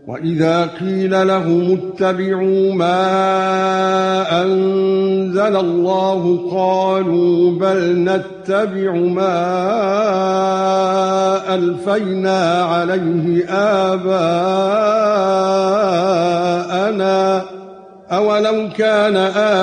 وَإِذَا قِيلَ لَهُمُ اتَّبِعُوا مَا أَنزَلَ اللَّهُ قَالُوا بَلْ نَتَّبِعُ مَا أَلْفَيْنَا عَلَيْهِ آبَاءَنَا أَوَلَوْ كَانَ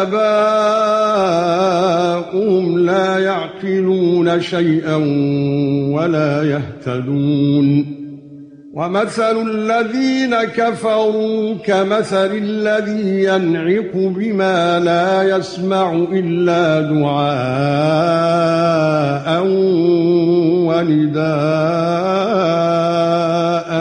آبَاؤُهُمْ لَا يَعْقِلُونَ شَيْئًا وَلَا يَهْتَدُونَ وَمَثَلُ الَّذِينَ كَفَرُوا كَمَثَلِ الَّذِي يَنْعِقُ بِمَا لَا يَسْمَعُ إِلَّا دُعَاءً وَنِدَاءً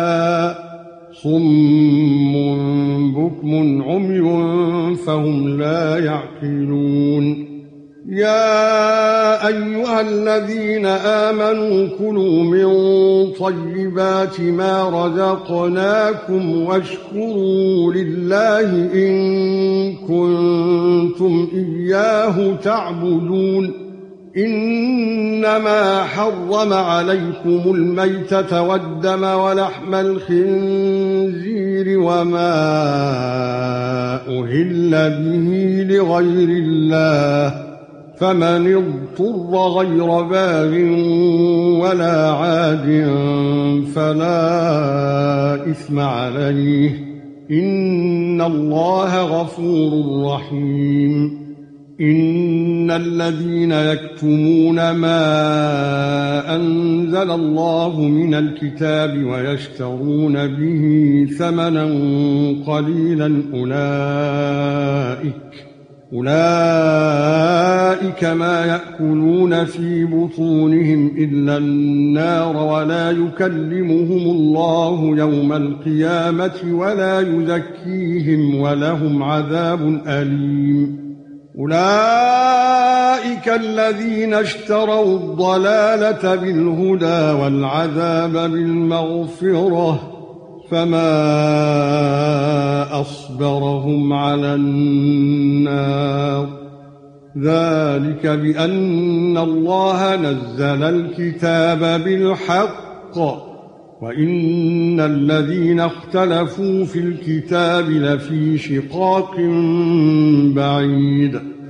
صُمٌّ بُكْمٌ عُمْيٌ فَهُمْ لَا يَعْقِلُونَ يَا أَيُّهَا الَّذِينَ آمَنُوا كُلُوا مِن طَيِّبَاتِ مَا رَزَقْنَاكُمْ وَاشْكُرُوا لِلَّهِ إِن كُنتُمْ إِيَّاهُ تَعْبُدُونَ إِنَّمَا حَرَّمَ عَلَيْكُمُ الْمَيْتَةَ وَالدَّمَ وَلَحْمَ الْخِنزِيرِ وَمَا أُهِلَّ بِهِ لِغَيْرِ اللَّهِ فَمَنِ اضْطُرَّ غَيْرَ باغٍ وَلَا عَادٍ فَلَا إِثْمَ عَلَيْهِ إِنَّ اللَّهَ غَفُورٌ رَّحِيمٌ إِنَّ الَّذِينَ يَكْتُمُونَ مَا أَنزَلَ اللَّهُ مِنَ الْكِتَابِ وَيَشْتَرُونَ بِهِ ثَمَنًا قَلِيلًا أُولَئِكَ ما يَأْكُلُونَ في بُطُونِهِمْ إِلَّا النَّارَ وَلَا يُكَلِّمُهُمُ اللَّهُ يَوْمَ الْقِيَامَةِ وَلَا يُزَكِّيهِمْ وَلَهُمْ عَذَابٌ أَلِيمٌ أُولَئِكَ الَّذِينَ اشْتَرَوُا الضَّلَالَةَ بِالْهُدَى وَالْعَذَابَ بِالْمَغْفِرَةِ فَمَا أَصْبَرَهُمْ عَلَى النَّارِ ذَلِكَ بِأَنَّ اللَّهَ نَزَّلَ الْكِتَابَ بِالْحَقِّ وَإِنَّ الَّذِينَ اخْتَلَفُوا فِي الْكِتَابِ لَفِي شِقَاقٍ بَعِيدٍ